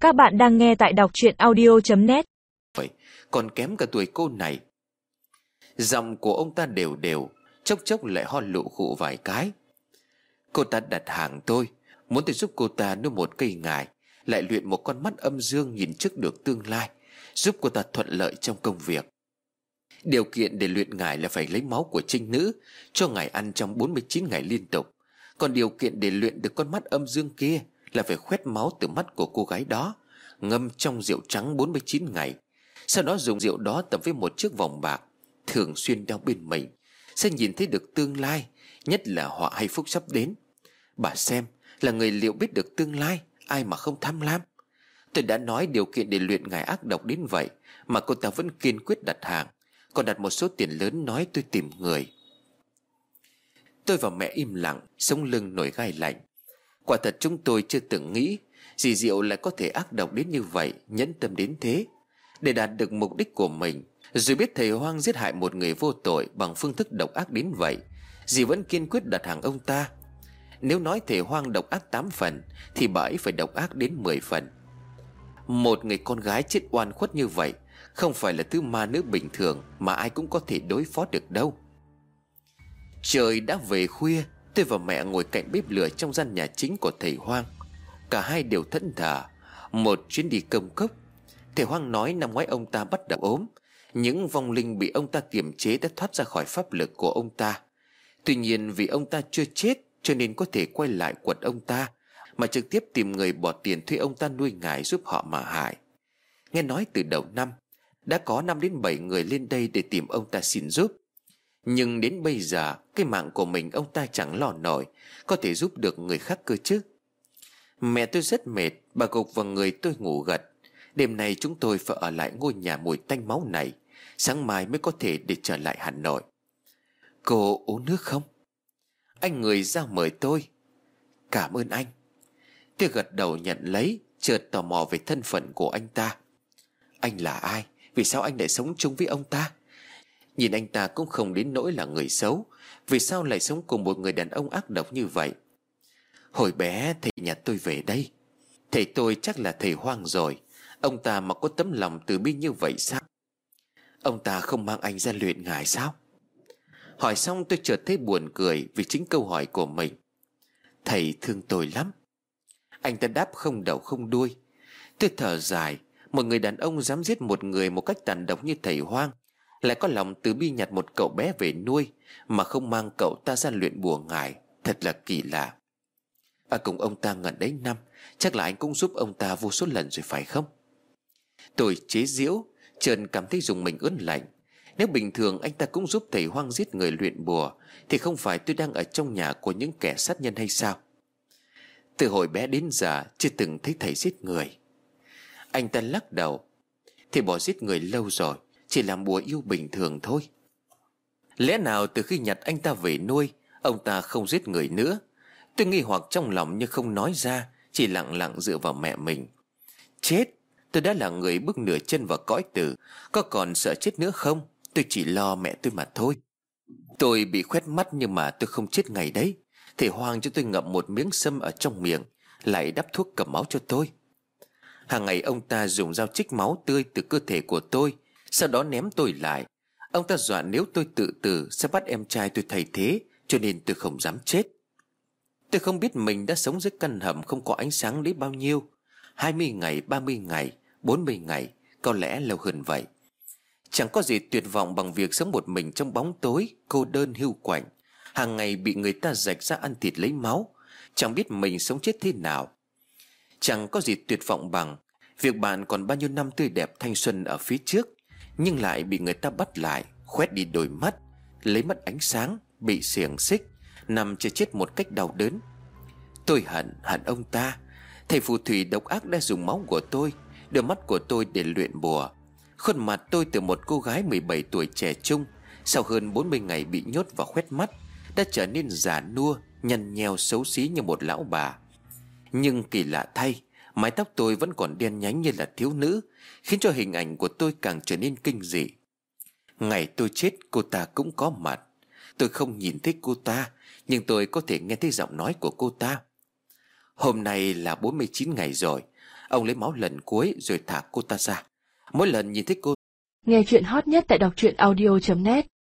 Các bạn đang nghe tại đọc truyện audio.net. Vậy còn kém cả tuổi cô này. Giọng của ông ta đều đều, chốc chốc lại ho lụ khụ vài cái. Cô ta đặt hàng tôi, muốn tôi giúp cô ta nuôi một cây ngải, lại luyện một con mắt âm dương nhìn trước được tương lai, giúp cô ta thuận lợi trong công việc. Điều kiện để luyện ngải là phải lấy máu của trinh nữ, cho ngải ăn trong 49 ngày liên tục. Còn điều kiện để luyện được con mắt âm dương kia là phải khoét máu từ mắt của cô gái đó, ngâm trong rượu trắng 49 ngày. Sau đó dùng rượu đó tập với một chiếc vòng bạc, thường xuyên đeo bên mình, sẽ nhìn thấy được tương lai, nhất là họa hay phúc sắp đến. Bà xem, là người liệu biết được tương lai, ai mà không tham lam. Tôi đã nói điều kiện để luyện ngải ác độc đến vậy mà cô ta vẫn kiên quyết đặt hàng, còn đặt một số tiền lớn nói tôi tìm người. Tôi và mẹ im lặng, sống lưng nổi gai lạnh. Quả thật chúng tôi chưa từng nghĩ dì Diệu lại có thể ác độc đến như vậy, nhẫn tâm đến thế. Để đạt được mục đích của mình, rồi biết thầy Hoang giết hại một người vô tội bằng phương thức độc ác đến vậy, dì vẫn kiên quyết đặt hàng ông ta. Nếu nói thầy Hoang độc ác 8 phần thì bà ấy phải độc ác đến 10 phần. Một người con gái chết oan khuất như vậy không phải là thứ ma nữ bình thường mà ai cũng có thể đối phó được đâu. Trời đã về khuya, tôi và mẹ ngồi cạnh bếp lửa trong gian nhà chính của thầy Hoang. Cả hai đều thẫn thờ. Một chuyến đi công cốc. Thầy Hoang nói năm ngoái ông ta bắt đầu ốm, những vong linh bị ông ta kiềm chế đã thoát ra khỏi pháp lực của ông ta. Tuy nhiên vì ông ta chưa chết cho nên có thể quay lại quật ông ta, mà trực tiếp tìm người bỏ tiền thuê ông ta nuôi ngải giúp họ mà hại. Nghe nói từ đầu năm đã có 5 đến 7 người lên đây để tìm ông ta xin giúp. Nhưng đến bây giờ cái mạng của mình ông ta chẳng lo nổi, có thể giúp được người khác cơ chứ. Mẹ tôi rất mệt, bà gục vào người tôi ngủ gật. Đêm nay chúng tôi phải ở lại ngôi nhà mùi tanh máu này, sáng mai mới có thể để trở lại Hà Nội. Cô uống nước không? Anh người ra mời tôi. Cảm ơn anh. Tôi gật đầu nhận lấy, chợt tò mò về thân phận của anh ta. Anh là ai? Vì sao anh lại sống chung với ông ta? Nhìn anh ta cũng không đến nỗi là người xấu, vì sao lại sống cùng một người đàn ông ác độc như vậy? Hồi bé thầy nhà tôi về đây. Thầy tôi chắc là thầy Hoang rồi. Ông ta mà có tấm lòng từ bi như vậy sao? Ông ta không mang anh ra luyện ngải sao? Hỏi xong tôi chợt thấy buồn cười vì chính câu hỏi của mình. Thầy thương tôi lắm. Anh ta đáp không đầu không đuôi. Tôi thở dài. Một người đàn ông dám giết một người một cách tàn độc như thầy Hoang, lại có lòng từ bi nhặt một cậu bé về nuôi mà không mang cậu ta ra luyện bùa ngải, thật là kỳ lạ. Cùng ông ta ngần đấy năm, chắc là anh cũng giúp ông ta vô số lần rồi phải không? Tôi chế giễu, chợt cảm thấy dùng mình ớn lạnh. Nếu bình thường anh ta cũng giúp thầy Hoang giết người luyện bùa, thì không phải tôi đang ở trong nhà của những kẻ sát nhân hay sao? Từ hồi bé đến giờ chưa từng thấy thầy giết người. Anh ta lắc đầu. Thầy bỏ giết người lâu rồi, chỉ làm bùa yêu bình thường thôi. Lẽ nào từ khi nhặt anh ta về nuôi, ông ta không giết người nữa? Tôi nghi hoặc trong lòng nhưng không nói ra, chỉ lặng lặng dựa vào mẹ mình. Chết, tôi đã là người bước nửa chân vào cõi tử, có còn sợ chết nữa không? Tôi chỉ lo mẹ tôi mà thôi. Tôi bị khoét mắt nhưng mà tôi không chết ngày đấy. Thầy Hoang cho tôi ngậm một miếng sâm ở trong miệng, lại đắp thuốc cầm máu cho tôi. Hàng ngày ông ta dùng dao trích máu tươi từ cơ thể của tôi, sau đó ném tôi lại. Ông ta dọa nếu tôi tự tử sẽ bắt em trai tôi thay thế, cho nên tôi không dám chết. Tôi không biết mình đã sống dưới căn hầm không có ánh sáng đấy bao nhiêu. 20 ngày, 30 ngày, 40 ngày, có lẽ lâu hơn vậy. Chẳng có gì tuyệt vọng bằng việc sống một mình trong bóng tối, cô đơn hiu quạnh. Hàng ngày bị người ta rạch ra ăn thịt lấy máu, chẳng biết mình sống chết thế nào. Chẳng có gì tuyệt vọng bằng việc bạn còn bao nhiêu năm tươi đẹp thanh xuân ở phía trước, nhưng lại bị người ta bắt lại, khoét đi đôi mắt, lấy mất ánh sáng, bị xiềng xích, nằm chờ chết một cách đau đớn. Tôi hận ông ta. Thầy phù thủy độc ác đã dùng máu của tôi, đôi mắt của tôi để luyện bùa. Khuôn mặt tôi từ một cô gái 17 tuổi trẻ trung, sau hơn 40 ngày bị nhốt và khoét mắt, đã trở nên già nua, nhăn nheo xấu xí như một lão bà. Nhưng kỳ lạ thay, mái tóc tôi vẫn còn đen nhánh như là thiếu nữ, khiến cho hình ảnh của tôi càng trở nên kinh dị. Ngày tôi chết cô ta cũng có mặt. Tôi không nhìn thấy cô ta, nhưng tôi có thể nghe thấy giọng nói của cô ta. Hôm nay là 49 ngày rồi. Ông lấy máu lần cuối rồi thả cô ta ra. Mỗi lần nhìn thấy cô. Nghe chuyện hot nhất tại đọc truyện audio.net